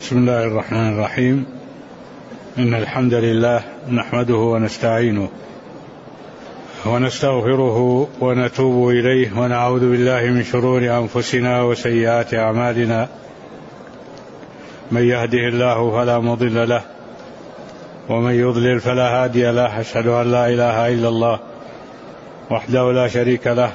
بسم الله الرحمن الرحيم. إن الحمد لله نحمده ونستعينه ونستغفره ونتوب إليه ونعوذ بالله من شرور أنفسنا وسيئات أعمالنا. من يهده الله فلا مضل له ومن يضلل فلا هادي له. أشهد أن لا إله إلا الله وحده لا شريك له،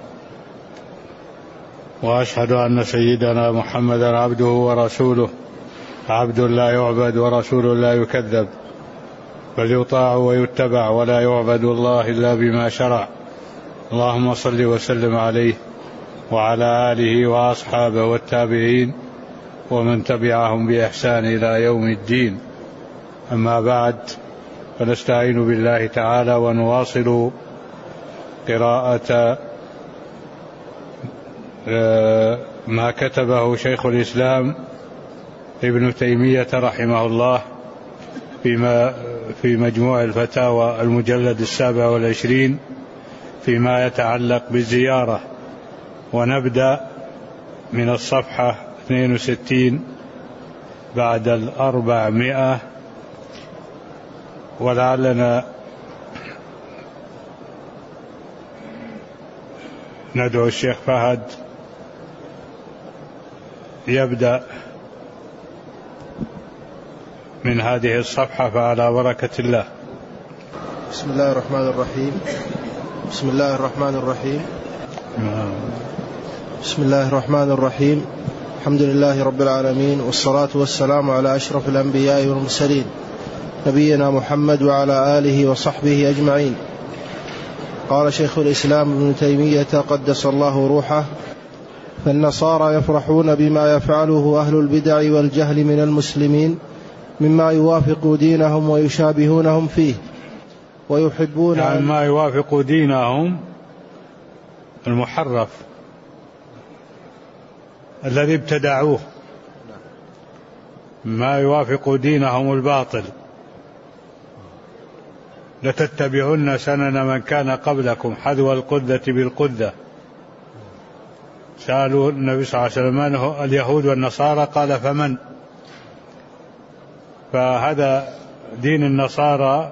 وأشهد أن سيدنا محمدا عبده ورسوله، عبد لا يعبد ورسول لا يكذب، بل يطاع ويتبع ولا يعبد الله إلا بما شرع. اللهم صل وسلم عليه وعلى آله وأصحابه والتابعين ومن تبعهم بإحسان إلى يوم الدين. أما بعد، فنستعين بالله تعالى ونواصل قراءة ما كتبه شيخ الإسلام ابن تيمية رحمه الله في مجموع الفتاوى المجلد 27 فيما يتعلق بالزيارة. ونبدأ من الصفحة 62 بعد 400، ولعلنا ندعو الشيخ فهد يبدأ من هذه الصفحة، فعلى بركة الله. بسم الله الرحمن الرحيم. بسم الله الرحمن الرحيم. بسم الله الرحمن الرحيم. الحمد لله رب العالمين، والصلاة والسلام على أشرف الأنبياء والمرسلين، نبينا محمد وعلى آله وصحبه أجمعين. قال شيخ الإسلام ابن تيمية قدس الله روحه: فالنصارى يفرحون بما يفعله أهل البدع والجهل من المسلمين مما يوافق دينهم ويشابهونهم فيه، ويحبون يعني ما يوافق دينهم المحرف الذي ابتدعوه، ما يوافق دينهم الباطل. لتتبعن سنن من كان قبلكم حذو القذة بالقذة. سألوا النبي صلى الله عليه وسلم: من اليهود والنصارى؟ قال: فمن؟ فهذا دين النصارى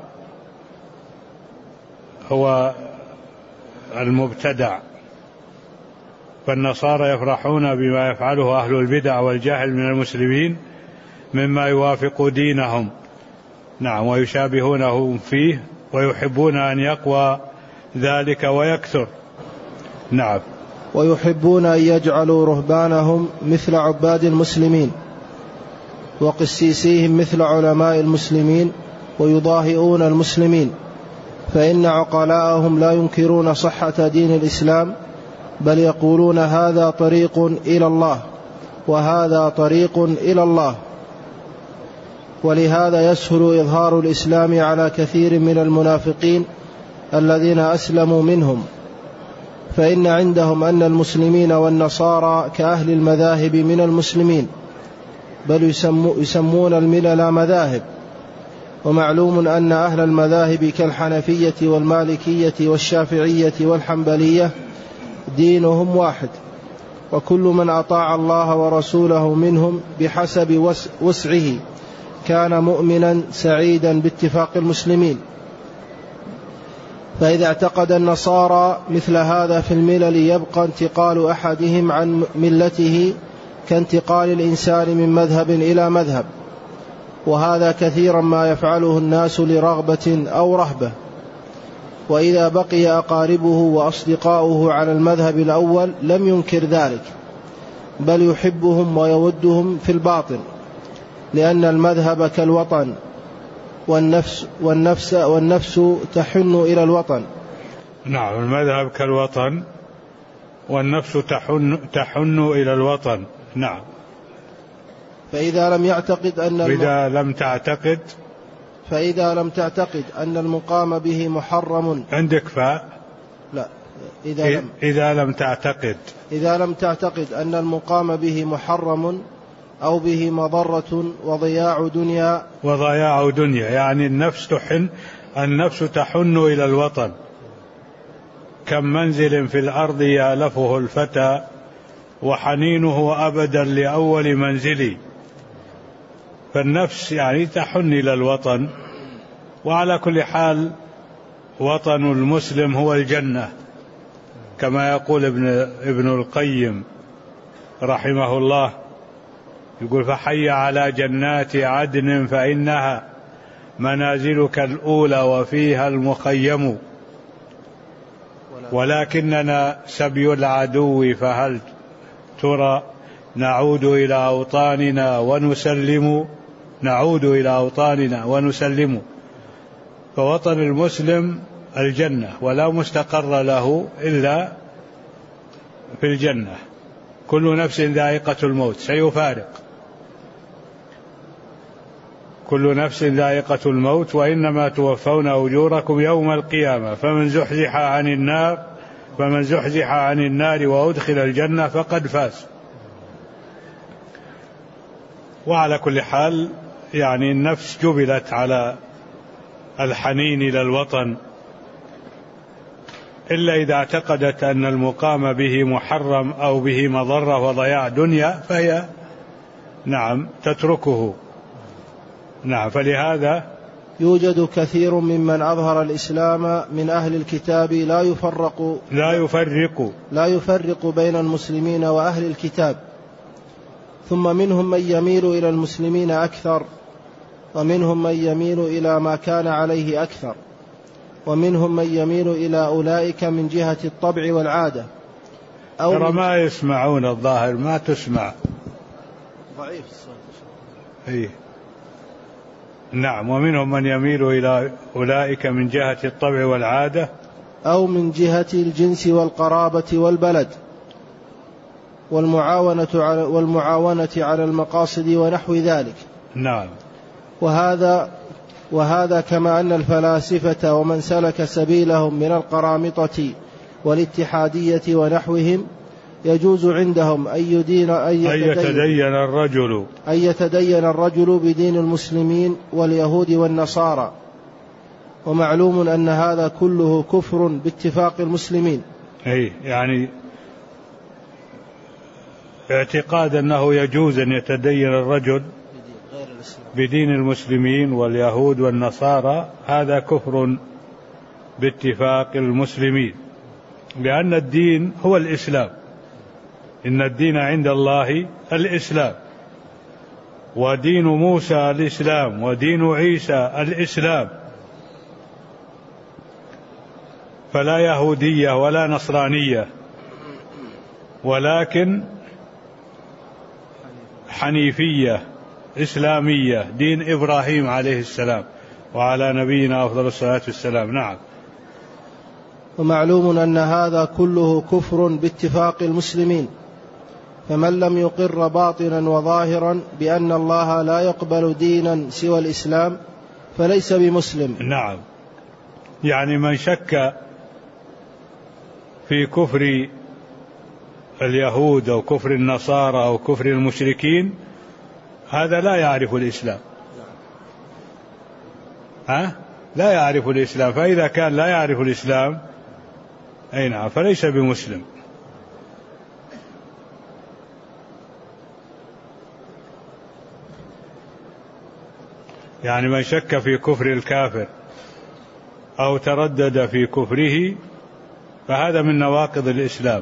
هو المبتدع. فالنصارى يفرحون بما يفعله أهل البدع والجهل من المسلمين مما يوافق دينهم، نعم، ويشابهونه فيه، ويحبون أن يقوى ذلك ويكثر، نعم. ويحبون أن يجعلوا رهبانهم مثل عباد المسلمين، وقسيسيهم مثل علماء المسلمين، ويضاهئون المسلمين، فإن عقلاءهم لا ينكرون صحة دين الإسلام، بل يقولون هذا طريق إلى الله وهذا طريق إلى الله. ولهذا يسهل إظهار الإسلام على كثير من المنافقين الذين أسلموا منهم، فإن عندهم أن المسلمين والنصارى كأهل المذاهب من المسلمين، بل يسمون الملل مذاهب. ومعلوم أن أهل المذاهب كالحنفية والمالكية والشافعية والحنبلية دينهم واحد، وكل من أطاع الله ورسوله منهم بحسب وسعه كان مؤمنا سعيدا باتفاق المسلمين. فإذا اعتقد النصارى مثل هذا في الملل يبقى انتقال أحدهم عن ملته كانتقال الإنسان من مذهب إلى مذهب، وهذا كثيرا ما يفعله الناس لرغبة أو رهبة. وإذا بقي أقاربه وأصدقاؤه على المذهب الأول لم ينكر ذلك، بل يحبهم ويودهم في الباطن، لأن المذهب كالوطن، والنفس تحن إلى الوطن. نعم، المذهب كالوطن والنفس تحن إلى الوطن، نعم. فإذا لم تعتقد أن المقام به محرم عندك فاء؟ لا، إذا لم تعتقد أن المقام به محرم أو به مضرة وضياع دنيا، يعني النفس تحن إلى الوطن. كم منزل في الأرض يألفه الفتى وحنينه أبدا لأول منزلي. فالنفس يعني تحن إلى الوطن. وعلى كل حال وطن المسلم هو الجنة، كما يقول ابن القيم رحمه الله، يقول: فحي على جنات عدن فإنها منازلك الأولى وفيها المخيم، ولكننا سبي العدو فهل ترى نعود إلى أوطاننا ونسلم. فوطن المسلم الجنة، ولا مستقر له إلا في الجنة. كل نفس ذائقة الموت، سيفارق كل نفس ذائقة الموت، وإنما توفون أجوركم يوم القيامة، فمن زحزح عن النار وأدخل الجنة فقد فاز. وعلى كل حال يعني النفس جبلت على الحنين إلى الوطن، إلا إذا اعتقدت أن المقام به محرم أو به مضرة وضياع دنيا فهي تتركه. فلهذا يوجد كثير ممن أظهر الإسلام من أهل الكتاب لا يفرق بين المسلمين وأهل الكتاب، ثم منهم من يميل إلى المسلمين أكثر، ومنهم من يميل إلى ما كان عليه أكثر، ومنهم من يميل إلى أولئك من جهة الطبع والعادة. ترى ما يسمعون الظاهر، ما تسمع ضعيف الصوت. ومنهم من يميل إلى أولئك من جهة الطبع والعادة، أو من جهة الجنس والقرابة والبلد والمعاونة على المقاصد ونحو ذلك. وهذا كما أن الفلاسفة ومن سلك سبيلهم من القرامطة والاتحادية ونحوهم يجوز عندهم أن يتدين الرجل بدين المسلمين واليهود والنصارى، ومعلوم أن هذا كله كفر باتفاق المسلمين. يعني اعتقاد أنه يجوز أن يتدين الرجل بدين المسلمين واليهود والنصارى، هذا كفر باتفاق المسلمين، لأن الدين هو الإسلام. إن الدين عند الله الإسلام، ودين موسى الإسلام، ودين عيسى الإسلام، فلا يهودية ولا نصرانية، ولكن حنيفية إسلامية، دين إبراهيم عليه السلام وعلى نبينا أفضل الصلاة والسلام. ومعلوم أن هذا كله كفر باتفاق المسلمين، فمن لم يقر باطنا وظاهرا بأن الله لا يقبل دينا سوى الإسلام فليس بمسلم. يعني من شك في كفر اليهود أو كفر النصارى أو كفر المشركين، هذا لا يعرف الإسلام. لا يعرف الإسلام، فإذا كان لا يعرف الإسلام فليس بمسلم. يعني من شك في كفر الكافر أو تردد في كفره فهذا من نواقض الإسلام.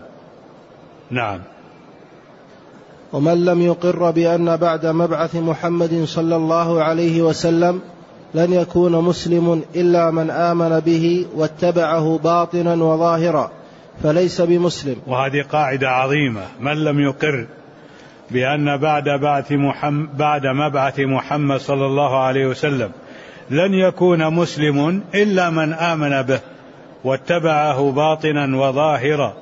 ومن لم يقر بأن بعد مبعث محمد صلى الله عليه وسلم لن يكون مسلم إلا من آمن به واتبعه باطنا وظاهرا فليس بمسلم. وهذه قاعدة عظيمة: من لم يقر بأن بعد مبعث محمد صلى الله عليه وسلم لن يكون مسلم إلا من آمن به واتبعه باطنا وظاهرا،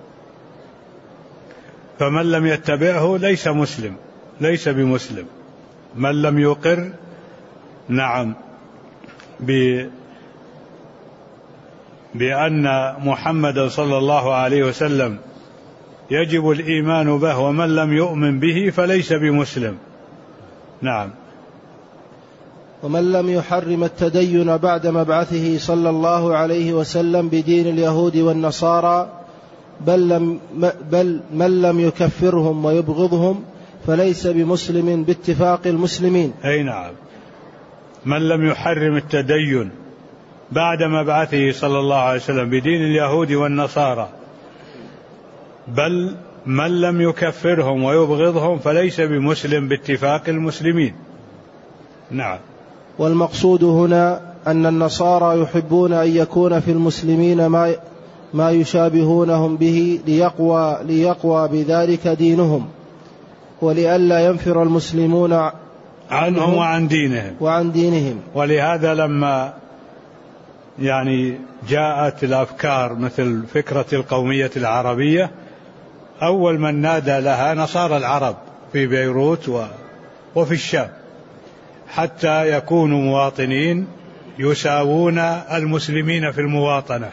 فمن لم يتبعه ليس مسلم، ليس بمسلم. من لم يقر بأن محمد صلى الله عليه وسلم يجب الإيمان به ومن لم يؤمن به فليس بمسلم. ومن لم يحرم التدين بعد مبعثه صلى الله عليه وسلم بدين اليهود والنصارى بل من لم يكفرهم ويبغضهم فليس بمسلم باتفاق المسلمين. أي نعم، من لم يحرم التدين بعد مبعثه صلى الله عليه وسلم بدين اليهود والنصارى، بل من لم يكفرهم ويبغضهم فليس بمسلم باتفاق المسلمين. نعم. والمقصود هنا أن النصارى يحبون أن يكون في المسلمين ما يشابهونهم به ليقوى بذلك دينهم، ولئلا ينفر المسلمون عنهم وعن دينهم. ولهذا لما جاءت الأفكار مثل فكرة القومية العربية، أول من نادى لها نصارى العرب في بيروت وفي الشام، حتى يكونوا مواطنين يساوون المسلمين في المواطنة.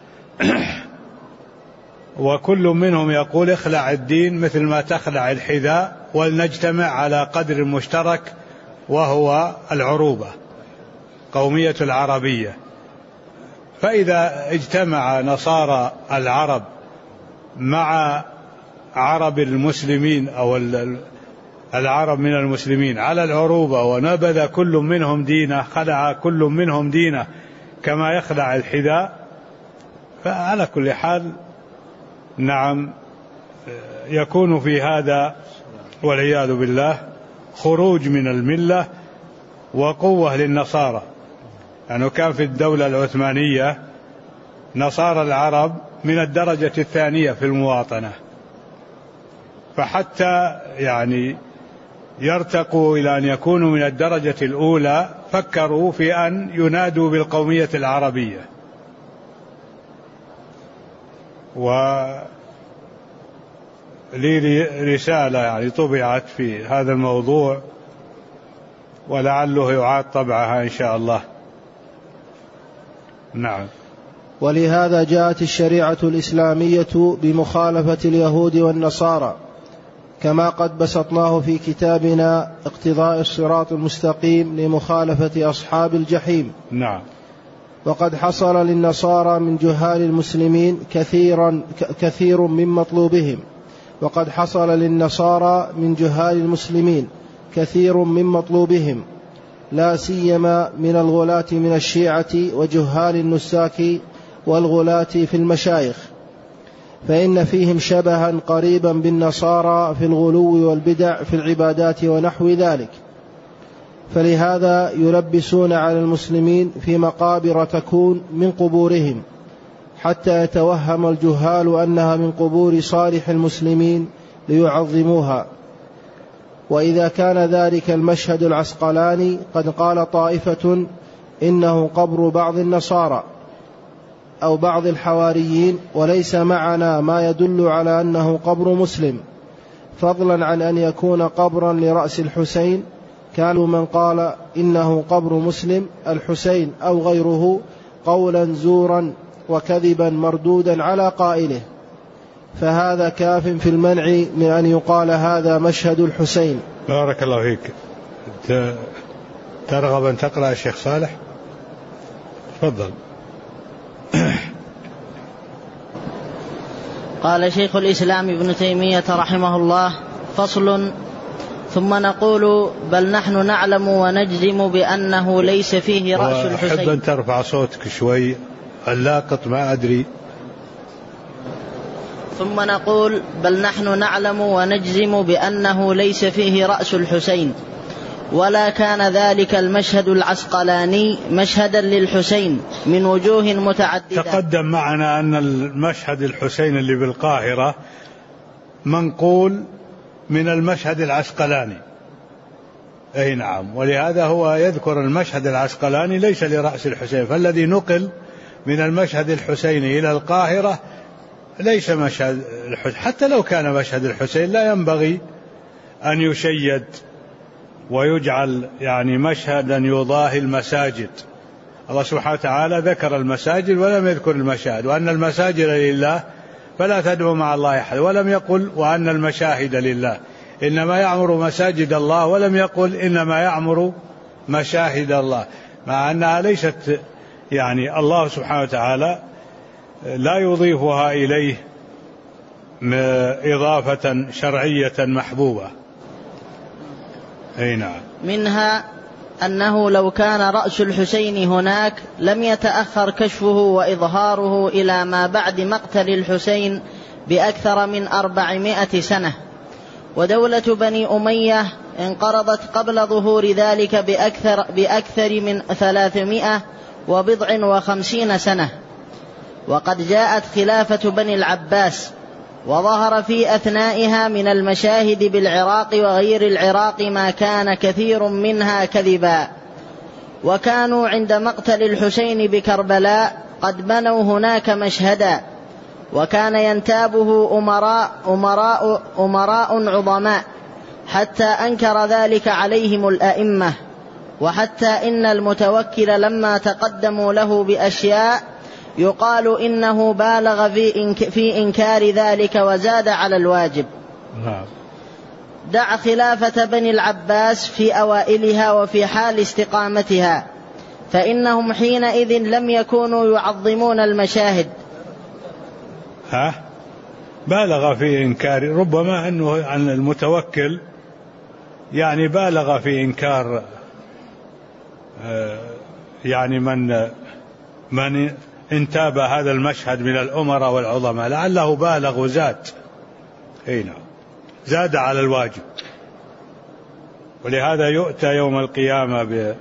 وكل منهم يقول اخلع الدين مثل ما تخلع الحذاء، ولنجتمع على قدر مشترك وهو العروبة، قومية العربية. فإذا اجتمع نصارى العرب مع عرب المسلمين أو العرب من المسلمين على العروبة، ونبذ كل منهم دينه، خلع كل منهم دينه كما يخلع الحذاء، فعلى كل حال نعم يكون في هذا والعياذ بالله خروج من الملة وقوة للنصارى. يعني كان في الدولة العثمانية نصارى العرب من الدرجة الثانية في المواطنة، فحتى يرتقوا إلى أن يكونوا من الدرجة الأولى فكروا في أن ينادوا بالقومية العربية. ولي رسالة طبعت في هذا الموضوع، ولعله يعاد طبعها إن شاء الله. نعم. ولهذا جاءت الشريعة الإسلامية بمخالفة اليهود والنصارى، كما قد بسطناه في كتابنا اقتضاء الصراط المستقيم لمخالفة أصحاب الجحيم. نعم. وقد حصل للنصارى من جهال المسلمين كثير من مطلوبهم، وقد حصل للنصارى من جهال المسلمين كثير من مطلوبهم، لا سيما من الغلاة من الشيعة وجهال النساك والغلاة في المشايخ، فإن فيهم شبها قريبا بالنصارى في الغلو والبدع في العبادات ونحو ذلك، فلهذا يلبسون على المسلمين في مقابر تكون من قبورهم، حتى يتوهم الجهال أنها من قبور صالح المسلمين ليعظموها. وإذا كان ذلك المشهد العسقلاني قد قال طائفة إنه قبر بعض النصارى أو بعض الحواريين، وليس معنا ما يدل على أنه قبر مسلم، فضلا عن أن يكون قبرا لرأس الحسين، كانوا من قال إنه قبر مسلم الحسين أو غيره قولا زورا وكذبا مردودا على قائله، فهذا كاف في المنع من أن يقال هذا مشهد الحسين. بارك الله فيك. ترغب أن تقرأ الشيخ صالح؟ تفضل. قال شيخ الإسلام ابن تيمية رحمه الله: فصل. ثم نقول بل نحن نعلم ونجزم بأنه ليس فيه رأس الحسين. أحب أن ترفع صوتك شوي، اللاقط ما أدري. ثم نقول بل نحن نعلم ونجزم بأنه ليس فيه رأس الحسين، ولا كان ذلك المشهد العسقلاني مشهدا للحسين من وجوه متعددة. تقدم معنا أن المشهد الحسين اللي بالقاهرة منقول من المشهد العسقلاني. أي نعم. ولهذا هو يذكر المشهد العسقلاني ليس لرأس الحسين، فالذي نقل من المشهد الحسيني إلى القاهرة ليس مشهد الحسين. حتى لو كان مشهد الحسين لا ينبغي أن يشيد ويجعل مشهدا يضاهي المساجد. الله سبحانه وتعالى ذكر المساجد ولم يذكر المشاهد، وأن المساجد لله فلا تدعوا مع الله أحد، ولم يقل وأن المشاهد لله، إنما يعمر مساجد الله، ولم يقل إنما يعمر مشاهد الله، مع أنها ليست الله سبحانه وتعالى لا يضيفها إليه إضافة شرعية محبوبة، أي نعم. منها أنه لو كان رأس الحسين هناك لم يتأخر كشفه وإظهاره إلى ما بعد مقتل الحسين بأكثر من 400 سنة، ودولة بني أمية انقرضت قبل ظهور ذلك بأكثر من 350 سنة. وقد جاءت خلافة بني العباس، وظهر في أثنائها من المشاهد بالعراق وغير العراق ما كان كثير منها كذبا، وكانوا عند مقتل الحسين بكربلاء قد بنوا هناك مشهدا، وكان ينتابه أمراء عظماء حتى أنكر ذلك عليهم الأئمة، وحتى إن المتوكل لما تقدموا له بأشياء يقال إنه بالغ في إنكار ذلك وزاد على الواجب. دع خلافة بني العباس في أوائلها وفي حال استقامتها، فإنهم حينئذ لم يكونوا يعظمون المشاهد. بالغ في إنكار، ربما أنه عن المتوكل يعني بالغ في إنكار يعني من انتاب هذا المشهد من الأمراء والعظماء، لعله بالغ وزاد. نعم، زاد على الواجب. ولهذا يؤتى يوم القيامة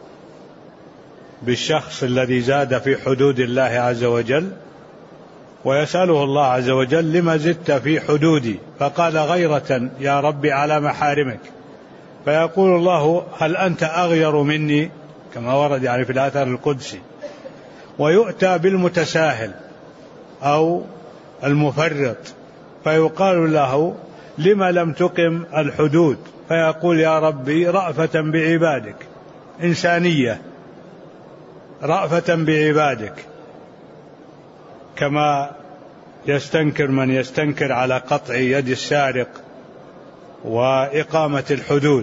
بالشخص الذي زاد في حدود الله عز وجل، ويسأله الله عز وجل: لما زدت في حدودي؟ فقال: غيرة يا ربي على محارمك. فيقول الله: هل أنت أغير مني؟ كما ورد يعني في الآثار القدسي. ويؤتى بالمتساهل أو المفرط، فيقال له: لما لم تقم الحدود؟ فيقول: يا ربي رأفة بعبادك، إنسانية، رأفة بعبادك، كما يستنكر من يستنكر على قطع يد السارق وإقامة الحدود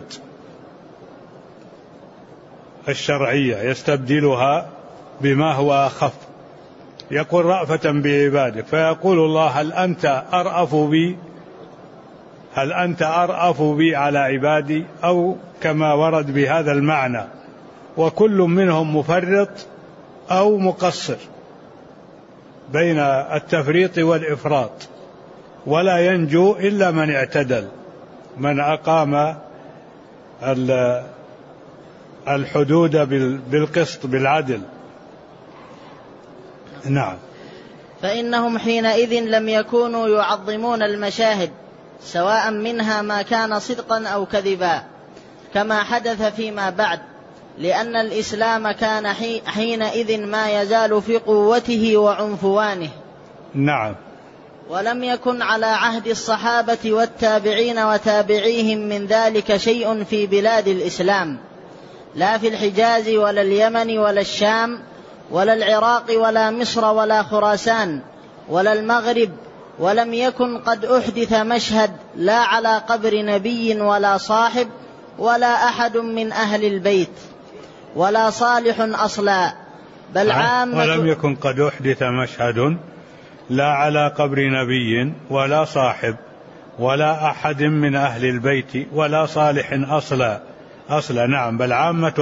الشرعية، يستبدلها بما هو أخف، يقول: رأفة بعبادك. فيقول الله: هل أنت أرأف بي على عبادي؟ أو كما ورد بهذا المعنى: وكل منهم مفرط أو مقصر، بين التفريط والإفراط، ولا ينجو إلا من اعتدل، من أقام الحدود بالقسط بالعدل. نعم. فإنهم حينئذ لم يكونوا يعظمون المشاهد، سواء منها ما كان صدقا أو كذبا، كما حدث فيما بعد، لأن الإسلام كان حينئذ ما يزال في قوته وعنفوانه. نعم. ولم يكن على عهد الصحابة والتابعين وتابعيهم من ذلك شيء في بلاد الإسلام، لا في الحجاز ولا اليمن ولا الشام ولا العراق ولا مصر ولا خراسان ولا المغرب، ولم يكن قد أحدث مشهد لا على قبر نبي ولا صاحب ولا أحد من أهل البيت ولا صالح أصلا، بل عامة. ولم يكن قد أحدث مشهد لا على قبر نبي ولا صاحب ولا أحد من أهل البيت ولا صالح أصلا. نعم. بل عامة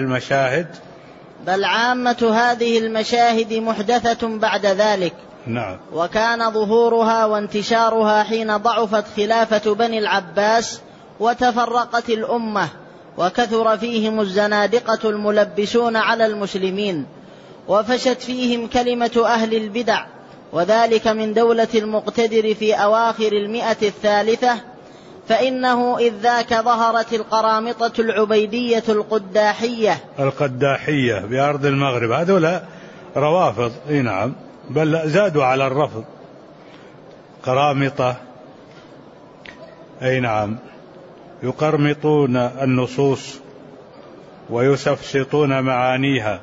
هذه المشاهد محدثة بعد ذلك. نعم. وكان ظهورها وانتشارها حين ضعفت خلافة بني العباس وتفرقت الأمة، وكثر فيهم الزنادقة الملبسون على المسلمين، وفشت فيهم كلمة أهل البدع، وذلك من دولة المقتدر في أواخر 100 فإنه إذ ذاك ظهرت القرامطة العبيدية القداحية بأرض المغرب. هذولا روافض. نعم. بل زادوا على الرفض. قرامطة. نعم. يقرمطون النصوص ويسفسطون معانيها.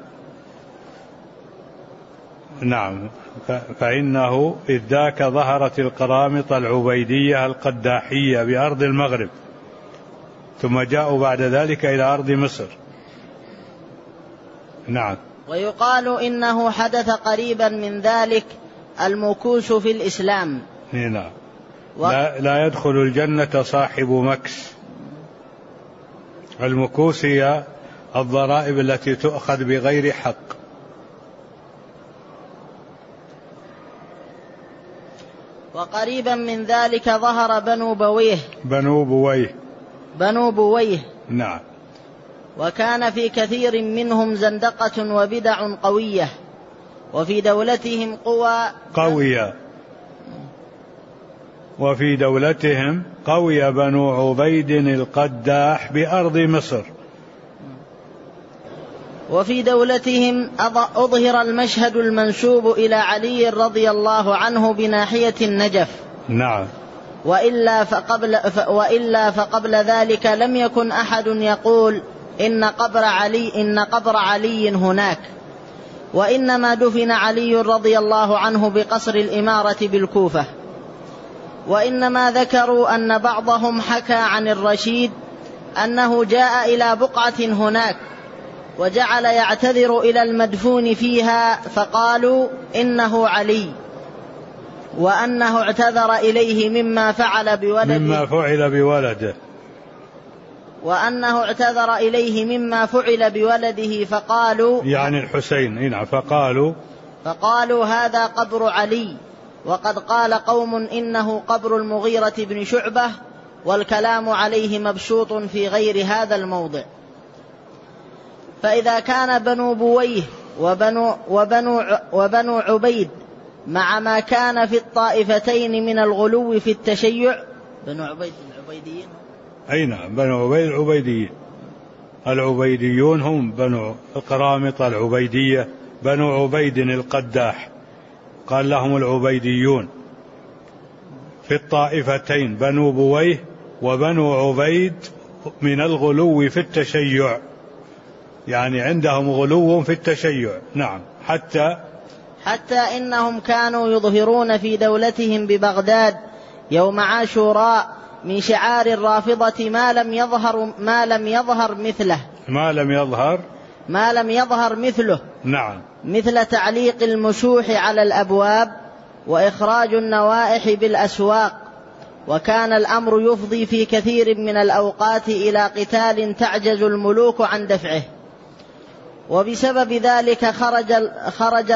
نعم. فإنه إذ ذاك ظهرت القرامطة العبيدية القداحية بأرض المغرب، ثم جاءوا بعد ذلك إلى أرض مصر. نعم. ويقال إنه حدث قريبا من ذلك المكوس في الإسلام. نعم. لا يدخل الجنة صاحب مكس. المكوس هي الضرائب التي تؤخذ بغير حق. وقريبا من ذلك ظهر بنو بويه نعم. وكان في كثير منهم زندقة وبدع قوية، وفي دولتهم قوية وفي دولتهم قوي بنو عبيد القداح بأرض مصر. وفي دولتهم أظهر المشهد المنسوب إلى علي رضي الله عنه بناحية النجف. نعم. وإلا فقبل ذلك لم يكن أحد يقول إن قبر علي هناك، وإنما دفن علي رضي الله عنه بقصر الإمارة بالكوفة. وإنما ذكروا أن بعضهم حكى عن الرشيد أنه جاء إلى بقعة هناك وجعل يعتذر إلى المدفون فيها فقالوا إنه علي، وأنه اعتذر إليه مما فعل بولده فقالوا يعني الحسين فقالوا هذا قبر علي. وقد قال قوم إنه قبر المغيرة بن شعبة، والكلام عليه مبسوط في غير هذا الموضع. فإذا كان بنو بويه وبنو عبيد مع ما كان في الطائفتين من الغلو في التشيع، بنو عبيد العبيديين، أي نعم، بنو عبيد العبيديين، العبيديون هم بنو القرامطة العبيدية، بنو عبيد القداح قال لهم العبيديون. في الطائفتين بنو بويه وبنو عبيد من الغلو في التشيع، يعني عندهم غلو في التشيع. نعم. حتى إنهم كانوا يظهرون في دولتهم ببغداد يوم عاشوراء من شعار الرافضة ما لم يظهر مثله. نعم. مثل تعليق المشوح على الأبواب وإخراج النوائح بالأسواق. وكان الأمر يفضي في كثير من الأوقات إلى قتال تعجز الملوك عن دفعه. وبسبب ذلك خرج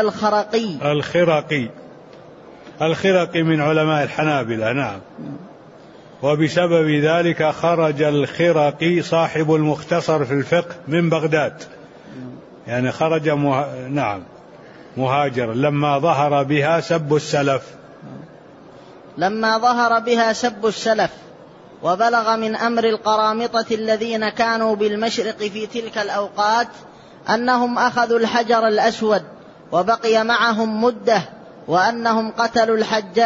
الخرقي من علماء الحنابلة. نعم. وبسبب ذلك خرج الخرقي صاحب المختصر في الفقه من بغداد، يعني خرج مهاجر لما ظهر بها سب السلف. وبلغ من أمر القرامطة الذين كانوا بالمشرق في تلك الأوقات أنهم أخذوا الحجر الأسود وبقي معهم مدة، وأنهم قتلوا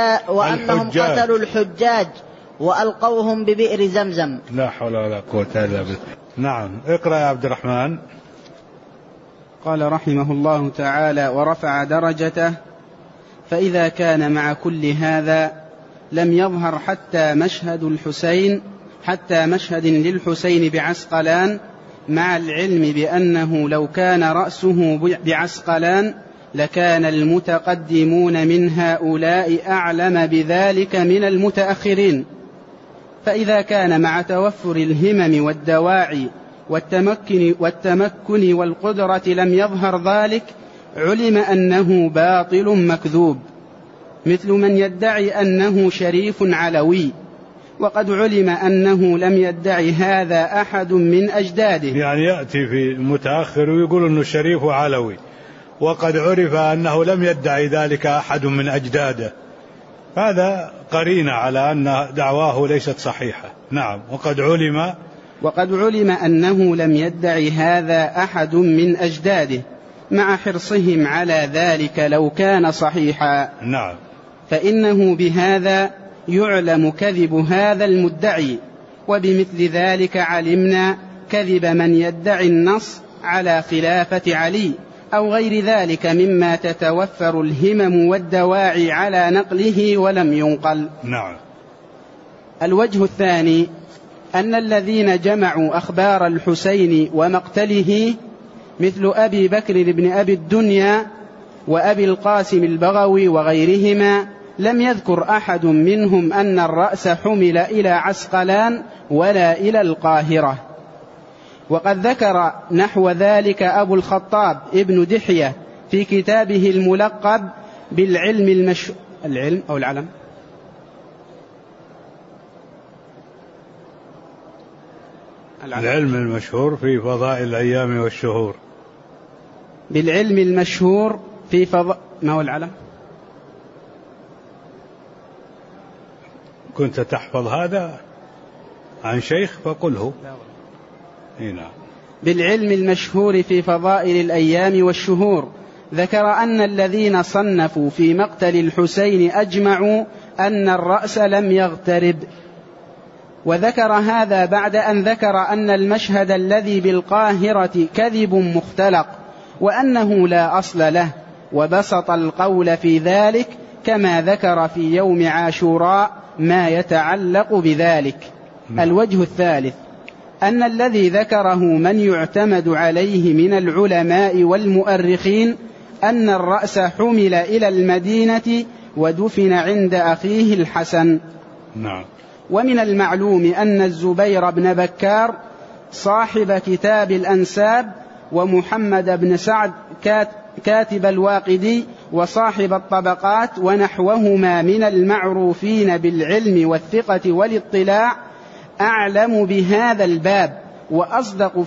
الحجاج وألقوهم ببئر زمزم. لا حول ولا قوة إلا بالله. نعم. اقرأ يا عبد الرحمن. قال رحمه الله تعالى: ورفع درجته. فإذا كان مع كل هذا لم يظهر حتى مشهد للحسين بعسقلان، مع العلم بأنه لو كان رأسه بعسقلان لكان المتقدمون من هؤلاء أعلم بذلك من المتأخرين. فإذا كان مع توفر الهمم والدواعي والتمكن والقدرة لم يظهر ذلك، علم أنه باطل مكذوب، مثل من يدعي أنه شريف علوي، وقد علم أنه لم يدعي هذا أحد من أجداده. يعني يأتي في المتأخر ويقول أنه شريف علوي، وقد عرف أنه لم يدعي ذلك أحد من أجداده، هذا قرينة على أن دعواه ليست صحيحة. نعم. وقد علم أنه لم يدعي هذا أحد من أجداده، مع حرصهم على ذلك لو كان صحيحا. نعم. فإنه بهذا يعلم كذب هذا المدعي، وبمثل ذلك علمنا كذب من يدعي النص على خلافة علي أو غير ذلك مما تتوفر الهمم والدواعي على نقله ولم ينقل. نعم. الوجه الثاني أن الذين جمعوا أخبار الحسين ومقتله مثل أبي بكر بن أبي الدنيا وأبي القاسم البغوي وغيرهما لم يذكر أحد منهم أن الرأس حمل إلى عسقلان ولا إلى القاهرة. وقد ذكر نحو ذلك أبو الخطاب ابن دحية في كتابه الملقب بالعلم العلم أو العلم العلم المشهور في فضائل الأيام والشهور. بالعلم المشهور في ما هو العلم؟ كنت تحفظ هذا عن شيخ فقله. هنا بالعلم المشهور في فضائل الأيام والشهور ذكر أن الذين صنفوا في مقتل الحسين أجمعوا أن الرأس لم يغترب، وذكر هذا بعد أن ذكر أن المشهد الذي بالقاهرة كذب مختلق وأنه لا أصل له، وبسط القول في ذلك كما ذكر في يوم عاشوراء ما يتعلق بذلك. الوجه الثالث أن الذي ذكره من يعتمد عليه من العلماء والمؤرخين أن الرأس حمل إلى المدينة ودفن عند أخيه الحسن. نعم. ومن المعلوم أن الزبير بن بكار صاحب كتاب الأنساب ومحمد بن سعد كاتب الواقدي وصاحب الطبقات ونحوهما من المعروفين بالعلم والثقة والاطلاع أعلم بهذا الباب وأصدق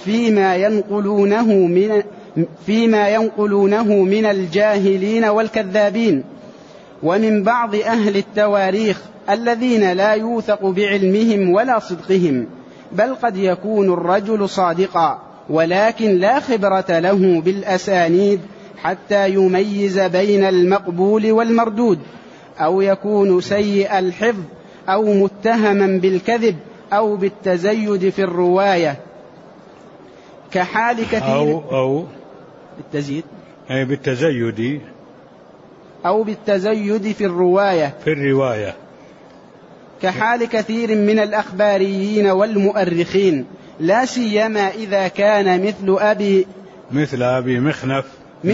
فيما ينقلونه من الجاهلين والكذابين. ومن بعض أهل التواريخ الذين لا يوثق بعلمهم ولا صدقهم، بل قد يكون الرجل صادقا ولكن لا خبرة له بالأسانيد حتى يميز بين المقبول والمردود، أو يكون سيء الحفظ أو متهما بالكذب أو بالتزيد في الرواية كحال كثير أو بالتزيد أي بالتزيد أو بالتزيد في الرواية كحال كثير من الأخباريين والمؤرخين، لا سيما إذا كان مثل أبي مخنف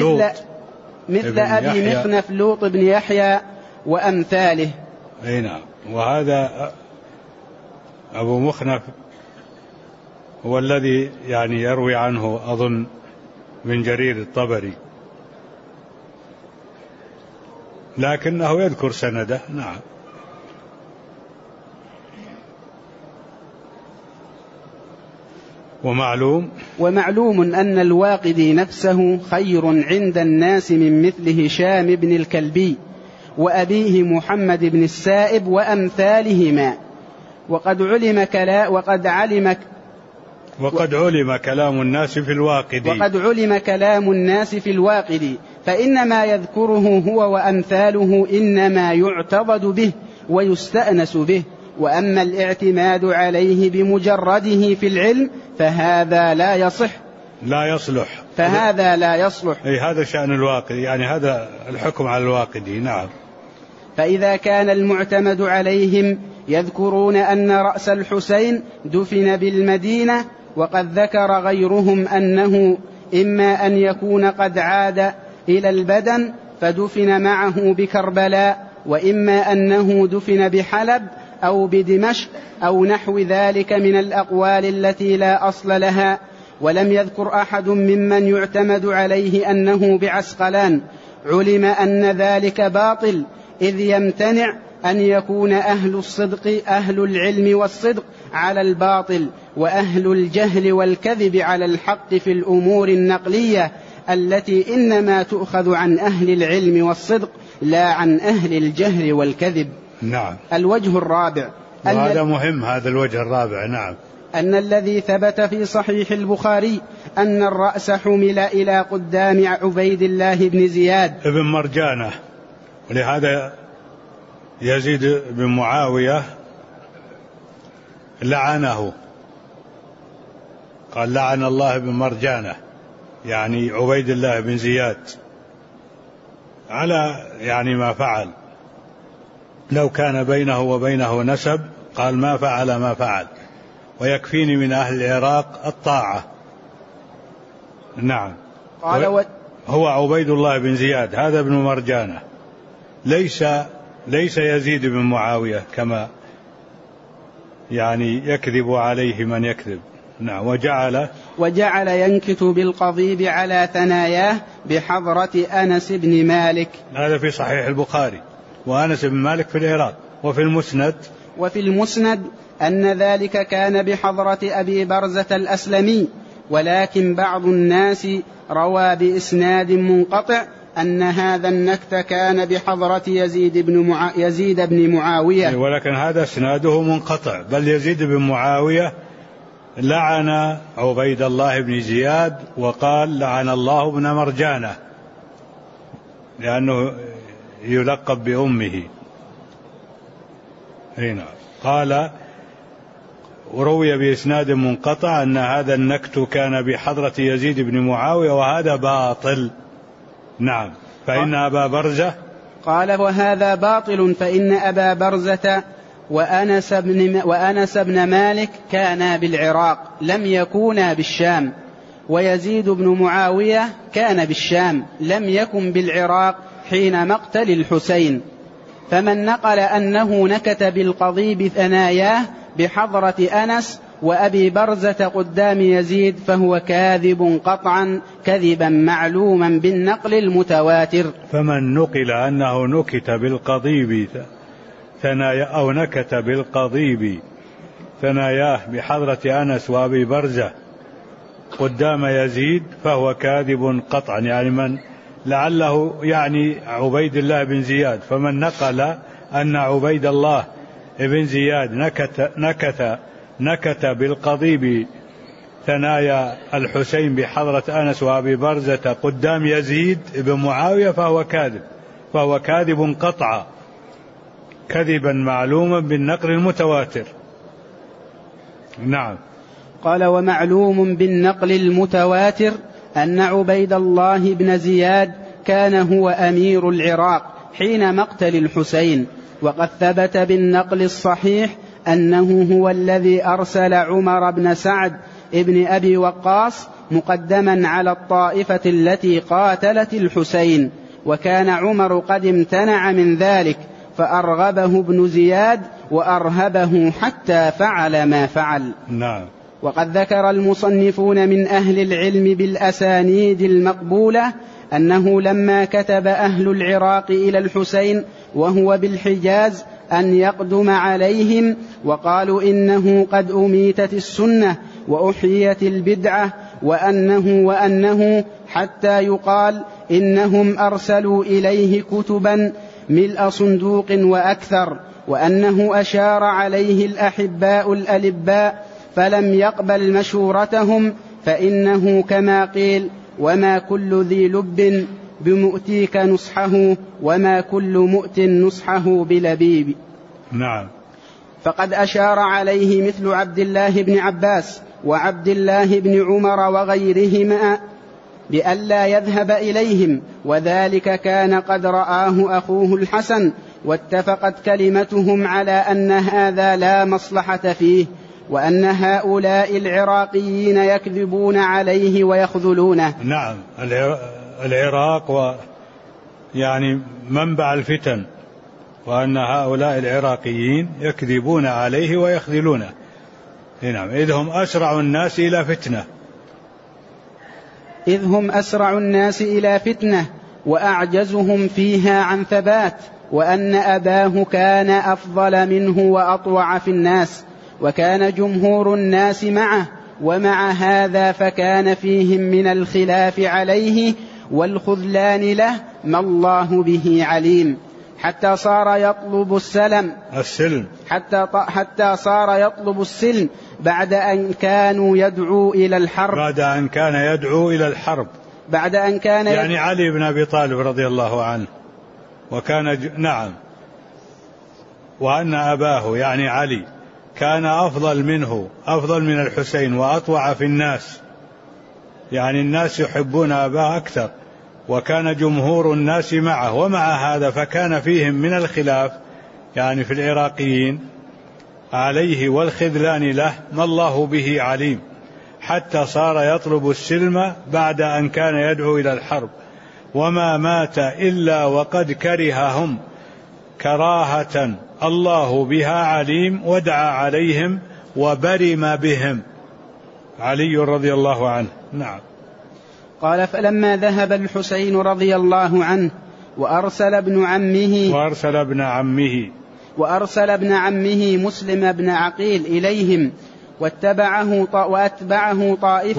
لوط بن يحيى وأمثاله. نعم. وهذا أبو مخنف هو الذي يعني يروي عنه أظن من جرير الطبري، لكنه يذكر سنده. نعم. ومعلوم أن الواقدي نفسه خير عند الناس من مثل هشام بن الكلبي وأبيه محمد بن السائب وأمثالهما. وقد علم كلام الناس في الواقدي فإنما يذكره هو وأمثاله إنما يعتضد به ويستأنس به، وأما الاعتماد عليه بمجرده في العلم فهذا لا يصلح. أي هذا شأن الواقدي، يعني هذا الحكم على الواقدي. نعم. فإذا كان المعتمد عليهم يذكرون أن رأس الحسين دفن بالمدينة، وقد ذكر غيرهم أنه إما أن يكون قد عاد إلى البدن فدفن معه بكربلاء، وإما أنه دفن بحلب أو بدمشق أو نحو ذلك من الأقوال التي لا أصل لها. ولم يذكر أحد ممن يعتمد عليه أنه بعسقلان. علم أن ذلك باطل، إذ يمتنع أن يكون أهل العلم والصدق على الباطل، وأهل الجهل والكذب على الحق في الأمور النقلية التي إنما تؤخذ عن أهل العلم والصدق لا عن أهل الجهل والكذب. نعم. الوجه الرابع، وهذا مهم، هذا الوجه الرابع. نعم. أن الذي ثبت في صحيح البخاري أن الرأس حمل إلى قدام عبيد الله بن زياد ابن مرجانة، ولهذا يزيد بن معاوية لعنه، قال لعن الله ابن مرجانة، يعني عبيد الله بن زياد، على يعني ما فعل. لو كان بينه وبينه نسب قال ما فعل، ويكفيني من أهل العراق الطاعة. نعم. هو عبيد الله بن زياد، هذا ابن مرجانة، ليس يزيد بن معاوية كما يعني يكذب عليه من يكذب. نعم. وجعل ينكت بالقضيب على ثناياه بحضرة أنس بن مالك. هذا في صحيح البخاري. وأنس بن مالك في العراق. وفي المسند أن ذلك كان بحضرة أبي برزة الأسلمي، ولكن بعض الناس روى بإسناد منقطع أن هذا النكت كان بحضرة يزيد بن معاوية، ولكن هذا إسناده منقطع. بل يزيد بن معاوية لعن عبيد الله بن زياد وقال لعن الله ابن مرجانة، لأنه يلقب بأمه. هنا قال وروي بإسناد منقطع أن هذا النكت كان بحضرة يزيد بن معاوية، وهذا باطل. نعم. فإن أبا برزة قال وهذا باطل، فإن أبا برزة وأنس بن مالك كانا بالعراق لم يكونا بالشام، ويزيد بن معاوية كان بالشام لم يكن بالعراق حين مقتل الحسين. فمن نقل أنه نكت بالقضيب ثناياه بحضرة أنس وأبي برزة قدام يزيد فهو كاذب قطعا، كذبا معلوما بالنقل المتواتر. فمن نقل أنه نكت بالقضيب ثنايا أو نكت بالقضيب ثناياه بحضرة أنس وأبي برزة قدام يزيد فهو كاذب قطعا، يعني من لعله يعني عبيد الله بن زياد. فمن نقل أن عبيد الله بن زياد نكت بالقضيب ثنايا الحسين بحضرة أنس وأبي برزة قدام يزيد بن معاوية فهو كاذب قطعا، كذبا معلوما بالنقل المتواتر. نعم. قال ومعلوم بالنقل المتواتر أن عبيد الله بن زياد كان هو أمير العراق حين مقتل الحسين، وقد ثبت بالنقل الصحيح أنه هو الذي أرسل عمر بن سعد ابن أبي وقاص مقدما على الطائفة التي قاتلت الحسين، وكان عمر قد امتنع من ذلك فأرغبه ابن زياد وأرهبه حتى فعل ما فعل. نعم. وقد ذكر المصنفون من أهل العلم بالأسانيد المقبولة أنه لما كتب أهل العراق إلى الحسين وهو بالحجاز أن يقدم عليهم وقالوا إنه قد أميتت السنة وأحيت البدعة وأنه حتى يقال إنهم أرسلوا إليه كتبا ملء صندوق وأكثر، وأنه أشار عليه الأحباء الألباء فلم يقبل مشورتهم، فإنه كما قيل وما كل ذي لب بمؤتيك نصحه وما كل مؤت نصحه بلبيب. نعم. فقد أشار عليه مثل عبد الله بن عباس وعبد الله بن عمر وغيرهما بألا يذهب إليهم، وذلك كان قد رآه أخوه الحسن، واتفقت كلمتهم على أن هذا لا مصلحة فيه، وأن هؤلاء العراقيين يكذبون عليه ويخذلونه. نعم. العراق يعني منبع الفتن، وأن هؤلاء العراقيين يكذبون عليه ويخذلونه. نعم. إذ هم أسرع الناس إلى فتنة وأعجزهم فيها عن ثبات، وأن أباه كان أفضل منه وأطوع في الناس، وكان جمهور الناس معه، ومع هذا فكان فيهم من الخلاف عليه والخذلان له ما الله به عليم، حتى صار يطلب السلم بعد أن كان يدعو إلى الحرب يعني علي بن أبي طالب رضي الله عنه وكان نعم، وأن أباه يعني علي كان أفضل من الحسين وأطوع في الناس، يعني الناس يحبون أباه أكثر، وكان جمهور الناس معه، ومع هذا فكان فيهم من الخلاف يعني في العراقيين عليه والخذلان له ما الله به عليم، حتى صار يطلب السلم بعد أن كان يدعو إلى الحرب، وما مات إلا وقد كرههم كراهة الله بها عليم، ودعا عليهم وبرم بهم. علي رضي الله عنه. نعم. قال فلما ذهب الحسين رضي الله عنه وأرسل ابن عمه مسلم بن عقيل إليهم واتبعه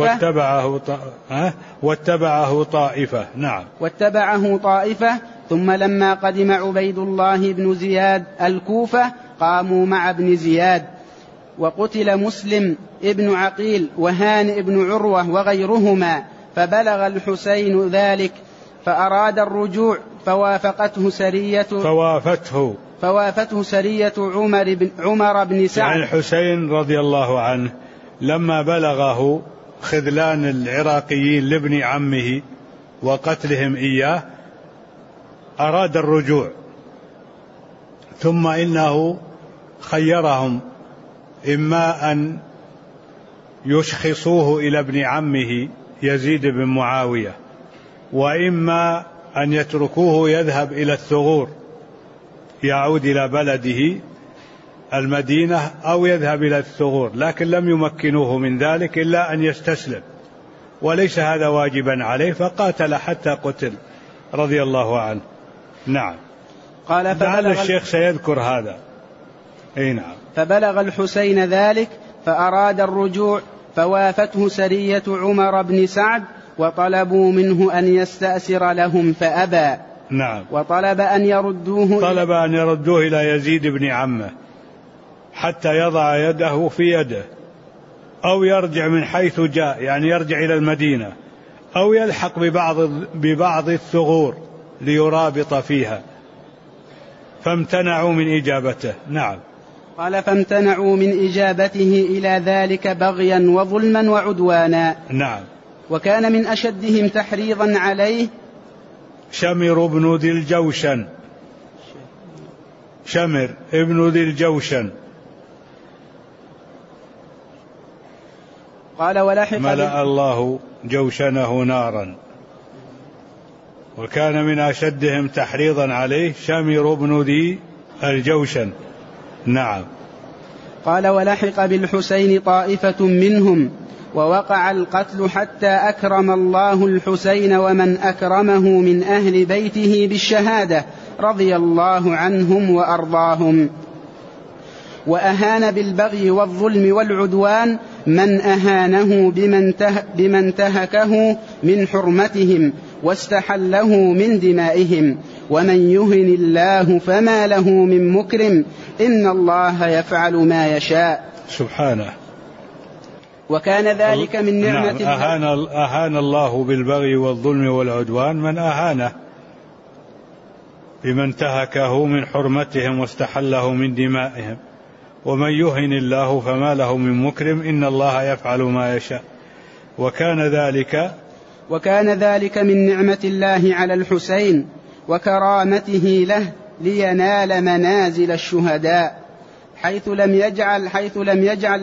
طائفة. نعم. واتبعه طائفة. ثم لما قدم عبيد الله بن زياد الكوفة قاموا مع ابن زياد، وقتل مسلم ابن عقيل وهانئ بن عروة وغيرهما، فبلغ الحسين ذلك فأراد الرجوع فوافته سرية عمر بن سعد. يعني الحسين رضي الله عنه لما بلغه خذلان العراقيين لابن عمه وقتلهم إياه أراد الرجوع، ثم إنه خيرهم إما أن يشخصوه إلى ابن عمه يزيد بن معاوية، وإما أن يتركوه يذهب إلى الثغور يعود إلى بلده المدينة أو يذهب إلى الثغور، لكن لم يمكنوه من ذلك إلا أن يستسلم، وليس هذا واجبا عليه، فقاتل حتى قتل رضي الله عنه. نعم. قال لعل الشيخ سيذكر هذا. أي نعم. فبلغ الحسين ذلك فأراد الرجوع فوافته سرية عمر بن سعد وطلبوا منه أن يستأسر لهم فأبى. نعم. وطلب أن يردوه إلى يزيد بن عمه حتى يضع يده في يده، أو يرجع من حيث جاء، يعني يرجع إلى المدينة، أو يلحق ببعض الثغور ليرابط فيها، فامتنعوا من إجابته. نعم. قال فامتنعوا من إجابته إلى ذلك بغيا وظلما وعدوانا. نعم. وكان من أشدهم تحريضا عليه شمر ابن ذي الجوشن. قال ولحق ملأ الله جوشنه نارا. وكان من أشدهم تحريضا عليه شمر ابن ذي الجوشن. نعم. قال ولحق بالحسين طائفة منهم ووقع القتل حتى أكرم الله الحسين ومن أكرمه من أهل بيته بالشهادة رضي الله عنهم وأرضاهم، وأهان بالبغي والظلم والعدوان من أهانه بمن تهكه من حرمتهم واستحله من دمائهم، ومن يهن الله فما له من مكرم إن الله يفعل ما يشاء سبحانه. وكان ذلك من نعمة الله. أهان الله بالبغي والظلم والعدوان من أهانه بمن تهكه من حرمتهم واستحله من دمائهم، ومن يهن الله فما له من مكرم إن الله يفعل ما يشاء. وكان ذلك من نعمة الله على الحسين وكرامته له لينال منازل الشهداء، حيث لم يجعل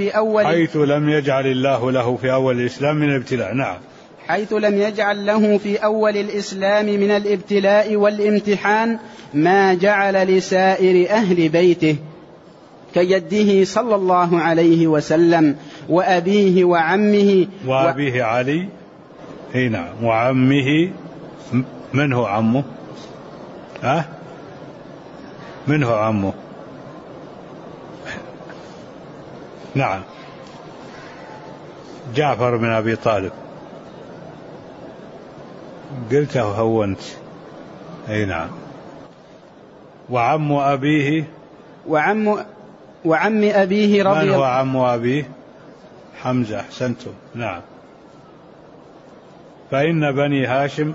الله له في أول الإسلام من الابتلاء. نعم. حيث لم يجعل له في أول الإسلام من الابتلاء والامتحان ما جعل لسائر أهل بيته كجده صلى الله عليه وسلم وأبيه وعمه وأبيه علي. نعم. وعمه. من هو عمه؟ من هو عمه؟ نعم. جعفر بن أبي طالب. قلته هونت. أي نعم. وعم أبيه. وعم أبيه رضي الله. من هو عم أبيه؟ حمزة. أحسنتم. نعم. فإن بني هاشم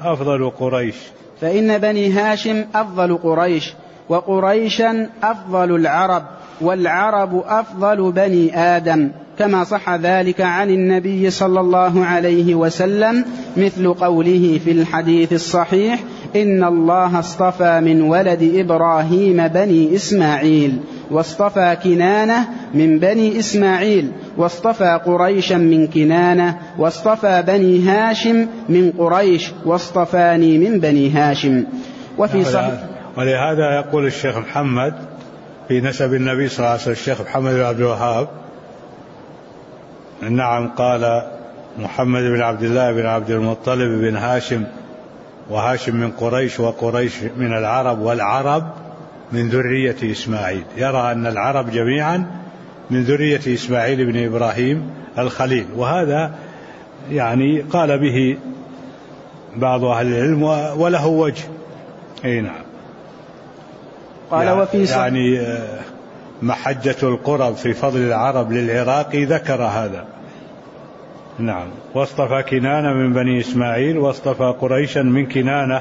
أفضل قريش وقريشا أفضل العرب والعرب أفضل بني آدم، كما صح ذلك عن النبي صلى الله عليه وسلم مثل قوله في الحديث الصحيح إن الله اصطفى من ولد إبراهيم بني إسماعيل واصطفى كنانة من بني إسماعيل واصطفى قريشا من كنانة واصطفى بني هاشم من قريش واصطفاني من بني هاشم. وفي صحيح. ولهذا يقول الشيخ محمد في نسب النبي صلى الله عليه وسلم الشيخ محمد بن عبد الوهاب نعم. قال محمد بن عبد الله بن عبد المطلب بن هاشم، وهاشم من قريش، وقريش من العرب، والعرب من ذرية إسماعيل. يرى أن العرب جميعا من ذرية إسماعيل بن إبراهيم الخليل، وهذا يعني قال به بعض أهل العلم وله وجه. أي نعم. قال وفي يعني محجة القرب في فضل العرب للعراقي ذكر هذا. نعم. واصطفى كنانة من بني إسماعيل، واصطفى قريشا من كنانة.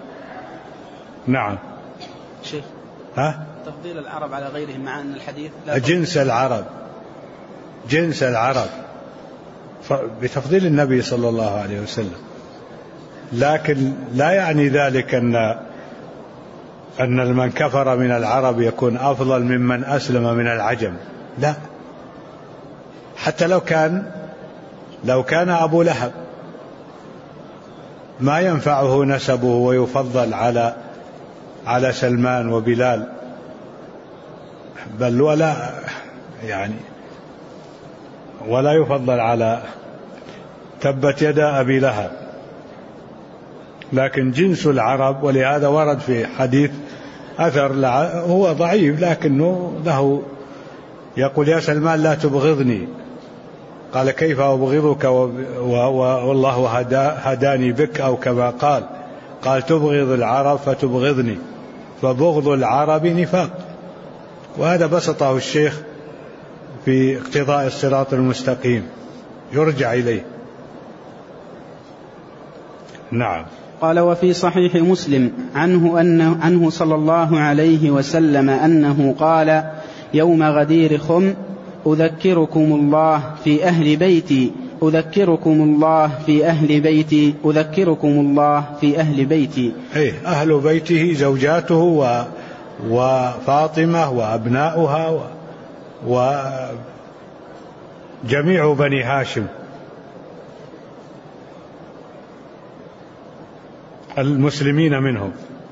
نعم. شيخ، تفضيل العرب على غيرهم مع أن الحديث جنس العرب بتفضيل النبي صلى الله عليه وسلم، لكن لا يعني ذلك أن من كفر من العرب يكون أفضل ممن أسلم من العجم، لا. حتى لو كان أبو لهب ما ينفعه نسبه ويفضل على سلمان وبلال، بل ولا يفضل على تبت يدا أبي لهب، لكن جنس العرب. ولهذا ورد في حديث أثر هو ضعيف لكنه له، يقول: يا سلمان لا تبغضني. قال: كيف أبغضك والله هداني بك، أو كما قال: تبغض العرب فتبغضني، فبغض العرب نفاق. وهذا بسطه الشيخ في اقتضاء الصراط المستقيم، يرجع إليه. نعم. قال وفي صحيح مسلم عنه صلى الله عليه وسلم أنه قال: يوم غدير خم أذكركم الله في أهل بيتي، أذكركم الله في أهل بيتي، أذكركم الله في أهل بيتي. أهل بيته زوجاته وفاطمة وأبناؤها وجميع بني هاشم المسلمين منهم.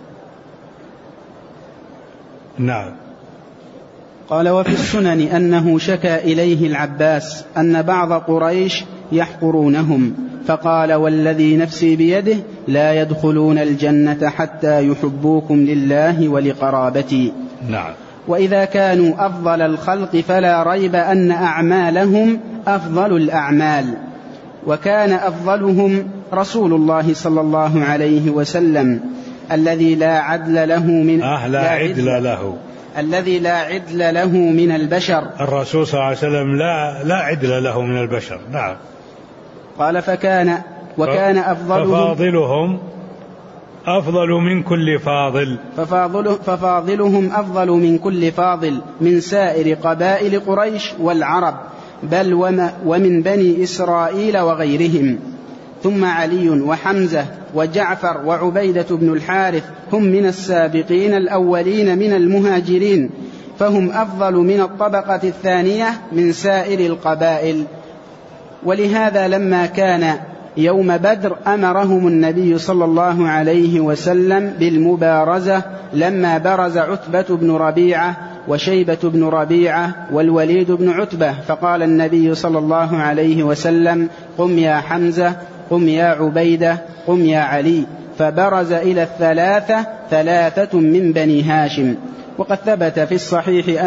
نعم. قال وفي السنن أنه شكى إليه العباس أن بعض قريش يحقرونهم، فقال: والذي نفسي بيده لا يدخلون الجنة حتى يحبوكم لله ولقرابتي. نعم. وإذا كانوا أفضل الخلق فلا ريب أن أعمالهم أفضل الأعمال، وكان أفضلهم رسول الله صلى الله عليه وسلم الذي لا عدل له من البشر. الرسول صلى الله عليه وسلم لا عدل له من البشر. نعم. قال: وكان ففاضلهم أفضل من كل فاضل، ففاضلهم أفضل من كل فاضل من سائر قبائل قريش والعرب، بل ومن بني إسرائيل وغيرهم. ثم علي وحمزة وجعفر وعبيدة بن الحارث هم من السابقين الأولين من المهاجرين، فهم أفضل من الطبقة الثانية من سائر القبائل. ولهذا لما كان يوم بدر أمرهم النبي صلى الله عليه وسلم بالمبارزة، لما برز عتبة بن ربيعة وشيبة بن ربيعة والوليد بن عتبة، فقال النبي صلى الله عليه وسلم: قم يا حمزة، قم يا عبيدة، قم يا علي. فبرز إلى ثلاثة من بني هاشم. وقد ثبت في الصحيح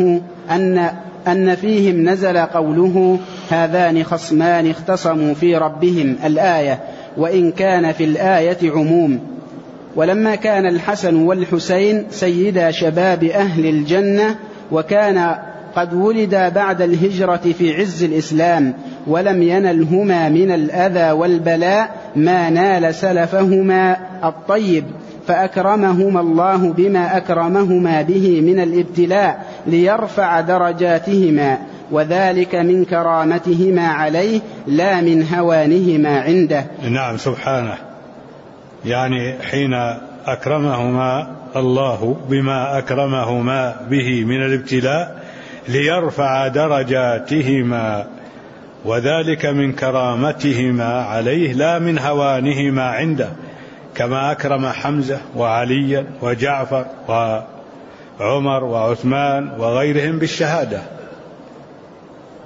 أن فيهم نزل قوله: هذان خصمان اختصموا في ربهم الآية، وإن كان في الآية عموم. ولما كان الحسن والحسين سيدا شباب أهل الجنة، وكان قد ولدا بعد الهجرة في عز الإسلام، ولم ينلهما من الأذى والبلاء ما نال سلفهما الطيب، فأكرمهما الله بما أكرمهما به من الابتلاء ليرفع درجاتهما، وذلك من كرامتهما عليه لا من هوانهما عنده. نعم، سبحانه. يعني حين أكرمهما الله بما أكرمهما به من الابتلاء ليرفع درجاتهما، وذلك من كرامتهما عليه لا من هوانهما عنده، كما أكرم حمزة وعليا وجعفر وعمر وعثمان وغيرهم بالشهادة.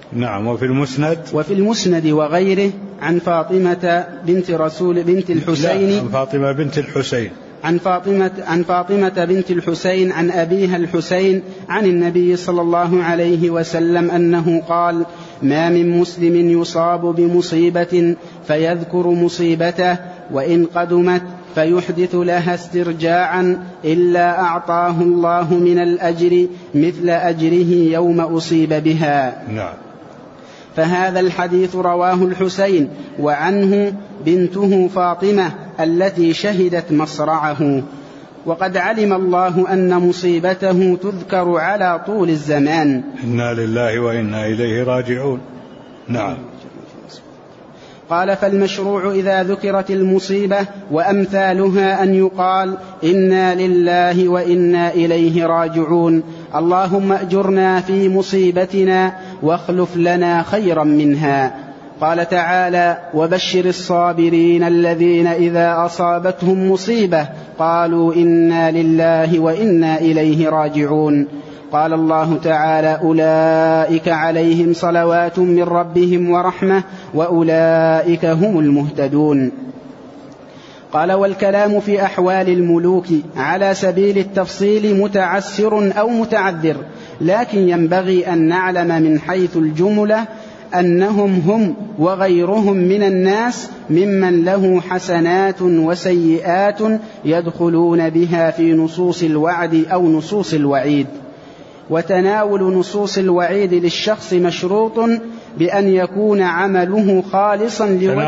نعم. وفي المسند وغيره عن فاطمة بنت الحسين، عن فاطمة بنت الحسين، عن فاطمة بنت الحسين عن أبيها الحسين عن النبي صلى الله عليه وسلم أنه قال: ما من مسلم يصاب بمصيبة فيذكر مصيبته وإن قدمت فيحدث لها استرجاعا إلا أعطاه الله من الأجر مثل أجره يوم أصيب بها. نعم. فهذا الحديث رواه الحسين وعنه بنته فاطمة التي شهدت مصرعه، وقد علم الله أن مصيبته تذكر على طول الزمان. إنا لله وإنا إليه راجعون. نعم. قال: فالمشروع إذا ذكرت المصيبة وأمثالها أن يقال: إنا لله وإنا إليه راجعون، اللهم أجرنا في مصيبتنا واخلف لنا خيرا منها. قال تعالى: وبشر الصابرين الذين إذا أصابتهم مصيبة قالوا إنا لله وإنا إليه راجعون. قال الله تعالى: أولئك عليهم صلوات من ربهم ورحمة وأولئك هم المهتدون. قال: والكلام في أحوال الملوك على سبيل التفصيل متعسر أو متعذر، لكن ينبغي أن نعلم من حيث الجملة أنهم هم وغيرهم من الناس ممن له حسنات وسيئات يدخلون بها في نصوص الوعد أو نصوص الوعيد. وتناول نصوص الوعيد للشخص مشروط بأن يكون عمله خالصا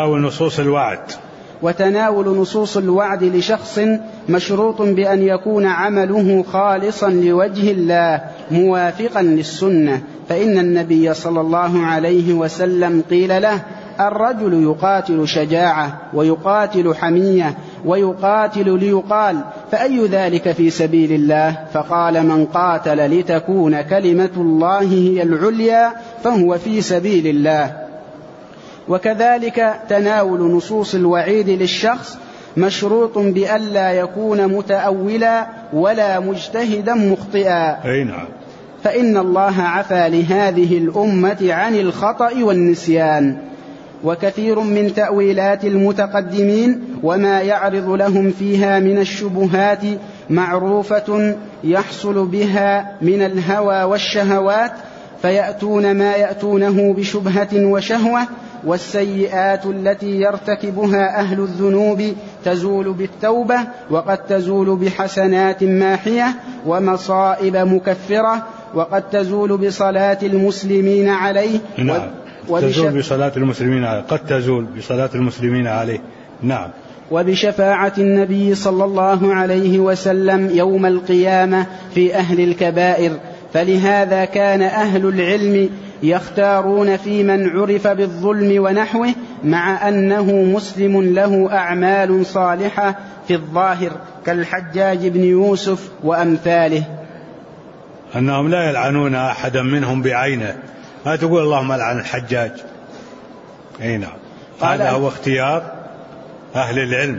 وتناول نصوص الوعد لشخص مشروط بأن يكون عمله خالصا لوجه الله موافقا للسنة، فإن النبي صلى الله عليه وسلم قيل له: الرجل يقاتل شجاعة ويقاتل حمية ويقاتل ليقال فأي ذلك في سبيل الله؟ فقال: من قاتل لتكون كلمة الله هي العليا فهو في سبيل الله. وكذلك تناول نصوص الوعيد للشخص مشروط بألا يكون متأولا ولا مجتهدا مخطئا، فإن الله عفى لهذه الأمة عن الخطأ والنسيان. وكثير من تأويلات المتقدمين وما يعرض لهم فيها من الشبهات معروفة يحصل بها من الهوى والشهوات، فيأتون ما يأتونه بشبهة وشهوة. والسيئات التي يرتكبها أهل الذنوب تزول بالتوبة، وقد تزول بحسنات ماحية ومصائب مكفرة، وقد تزول بصلاة المسلمين عليه. نعم. تزول بصلاة المسلمين عليه، قد تزول بصلاة المسلمين عليه. نعم. وبشفاعة النبي صلى الله عليه وسلم يوم القيامة في أهل الكبائر. فلهذا كان أهل العلم يختارون في من عرف بالظلم ونحوه مع أنه مسلم له أعمال صالحة في الظاهر كالحجاج بن يوسف وأمثاله، أنهم لا يلعنون أحدا منهم بعينه، ما تقول اللهم لعن الحجاج. نعم. هذا هو اختيار أهل العلم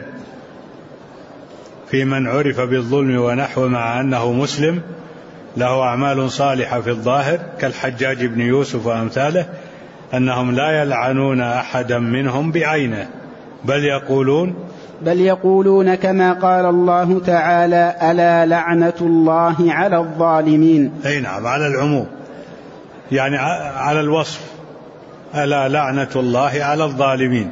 في من عرف بالظلم ونحوه مع أنه مسلم له أعمال صالحة في الظاهر كالحجاج بن يوسف وأمثاله، أنهم لا يلعنون أحدا منهم بعينه، بل يقولون كما قال الله تعالى: ألا لعنة الله على الظالمين. نعم، على العموم، يعني على الوصف، ألا لعنة الله على الظالمين،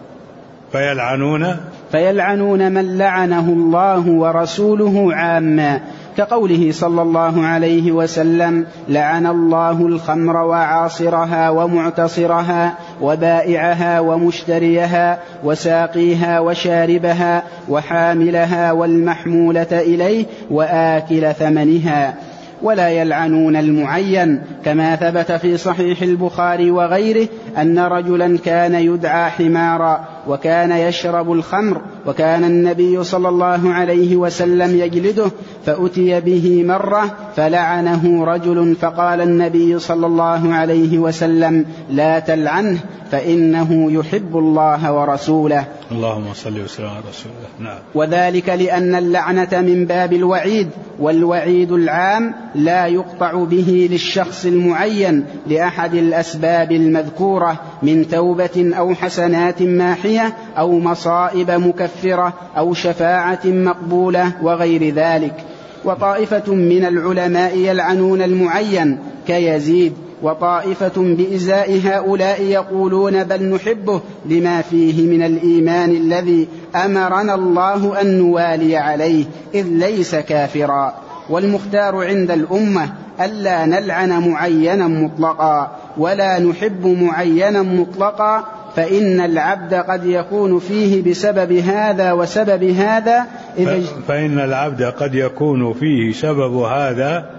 فيلعنون من لعنه الله ورسوله عاما، كقوله صلى الله عليه وسلم: لعن الله الخمر وعاصرها ومعتصرها وبائعها ومشتريها وساقيها وشاربها وحاملها والمحمولة إليه وآكل ثمنها. ولا يلعنون المعين، كما ثبت في صحيح البخاري وغيره أن رجلا كان يدعى حمارا وكان يشرب الخمر، وكان النبي صلى الله عليه وسلم يجلده، فأتي به مرة فلعنه رجل، فقال النبي صلى الله عليه وسلم: لا تلعنه فإنه يحب الله ورسوله. اللهم صل وسلم على رسول الله. نعم. وذلك لأن اللعنة من باب الوعيد، والوعيد العام لا يقطع به للشخص المعين لأحد الأسباب المذكورة من توبة أو حسنات ماحية أو مصائب مكفرة أو شفاعة مقبولة وغير ذلك. وطائفة من العلماء يلعنون المعين كيزيد، وطائفة بإزاء هؤلاء يقولون: بل نحبه لما فيه من الإيمان الذي أمرنا الله أن نوالي عليه، إذ ليس كافرا. والمختار عند الأمة ألا نلعن معينا مطلقا ولا نحب معينا مطلقا، فإن العبد قد يكون فيه بسبب هذا وسبب هذا فإن العبد قد يكون فيه سبب هذا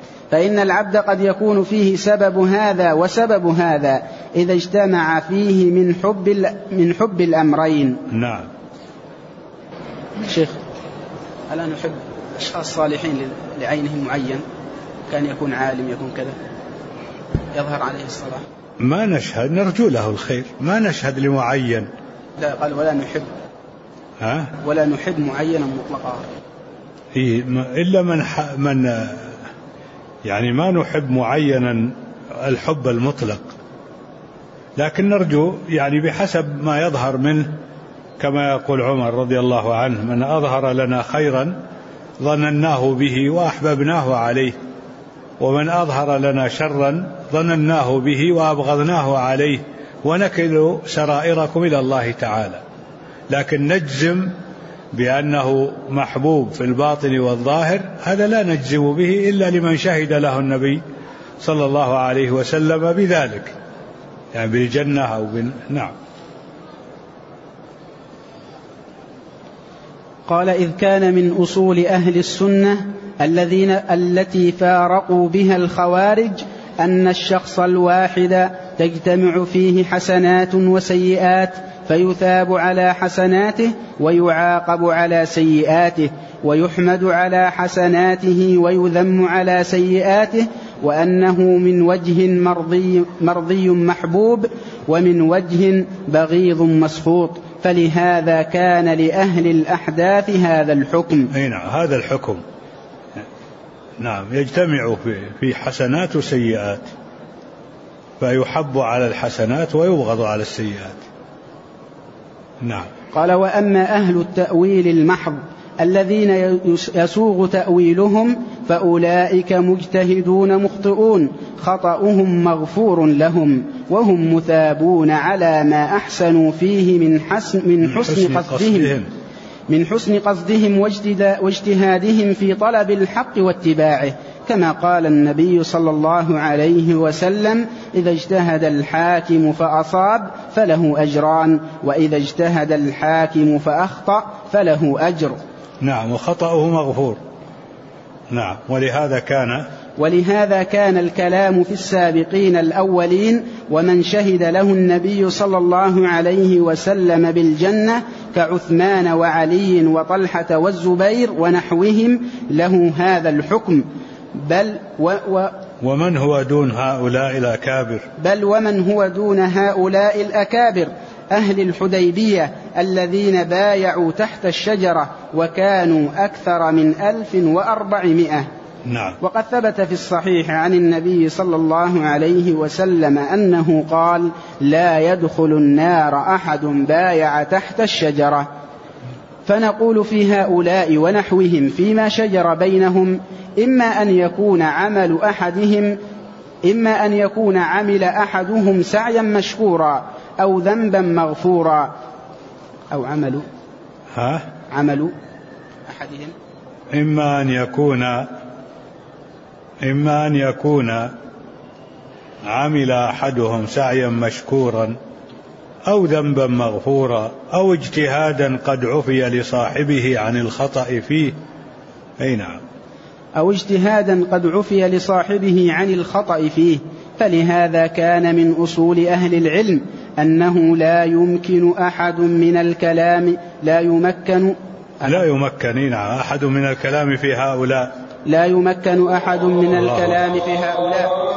سبب هذا وسبب هذا إذا اجتمع فيه من حب الأمرين. نعم. شيخ، ألا نحب أشخاص صالحين لعينهم معين، كان يكون عالم، يكون كذا، يظهر عليه الصلاح؟ ما نشهد، نرجو له الخير، ما نشهد لمعين. لا، قال ولا نحب. ولا نحب معينا مطلقا. إلا من يعني ما نحب معينا الحب المطلق، لكن نرجو يعني بحسب ما يظهر منه، كما يقول عمر رضي الله عنه: من أظهر لنا خيرا ظنناه به وأحببناه عليه، ومن أظهر لنا شرا ظنناه به وأبغضناه عليه، ونكل سرائركم إلى الله تعالى. لكن نجزم بأنه محبوب في الباطن والظاهر، هذا لا نجزم به إلا لمن شهد له النبي صلى الله عليه وسلم بذلك، يعني بالجنة أو نعم. قال: إذ كان من أصول أهل السنة التي فارقوا بها الخوارج أن الشخص الواحد تجتمع فيه حسنات وسيئات، فيثاب على حسناته ويعاقب على سيئاته، ويحمد على حسناته ويذم على سيئاته، وأنه من وجه مرضي محبوب، ومن وجه بغيض مسخوط، فلهذا كان لأهل الأحداث هذا الحكم. هذا الحكم، نعم، يجتمع في حسنات وسيئات، فيحب على الحسنات ويبغض على السيئات. نعم. قال: وأما أهل التأويل المحض الذين يسوغ تأويلهم فأولئك مجتهدون مخطئون، خطأهم مغفور لهم، وهم مثابون على ما أحسنوا فيه من حسن قصدهم واجتهادهم في طلب الحق واتباعه، كما قال النبي صلى الله عليه وسلم: إذا اجتهد الحاكم فأصاب فله أجران، وإذا اجتهد الحاكم فأخطأ فله أجر. نعم، وخطأه مغفور. نعم. ولهذا كان الكلام في السابقين الأولين ومن شهد له النبي صلى الله عليه وسلم بالجنة كعثمان وعلي وطلحة والزبير ونحوهم له هذا الحكم، ومن هو دون هؤلاء الأكابر أهل الحديبية الذين بايعوا تحت الشجرة وكانوا أكثر من 1400. نعم. وقد ثبت في الصحيح عن النبي صلى الله عليه وسلم أنه قال: لا يدخل النار أحد بايع تحت الشجرة. فنقول في هؤلاء ونحوهم فيما شجر بينهم: إما أن يكون عمل أحدهم سعيا مشكورا أو ذنبا مغفورا، أو عمل أحدهم، إما أن يكون عمل أحدهم سعيا مشكورا أو ذنبا مغفورا أو اجتهادا قد عفي لصاحبه عن الخطأ فيه. نعم. أو اجتهادا قد عفي لصاحبه عن الخطأ فيه. فلهذا كان من أصول أهل العلم أنه لا يمكن أحد من الكلام أحد من الكلام في هؤلاء لا يمكن أحد من الكلام في هؤلاء